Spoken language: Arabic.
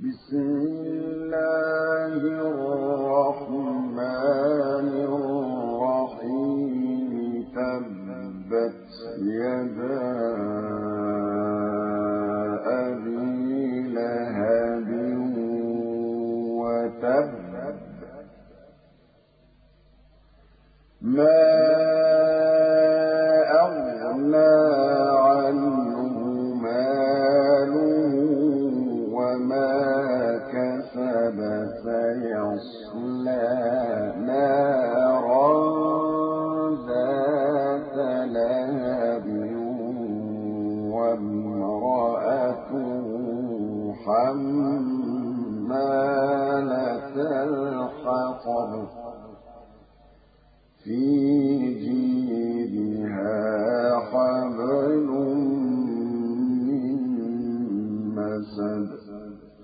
بسم الله الرحمن الرحيم تبت يدا أبي لهب وتب ما أغنى عنه ماله وما كسب سيصلى نارا ذات لهب وامرأته حمالة الحطب في جيدها حبل من مسد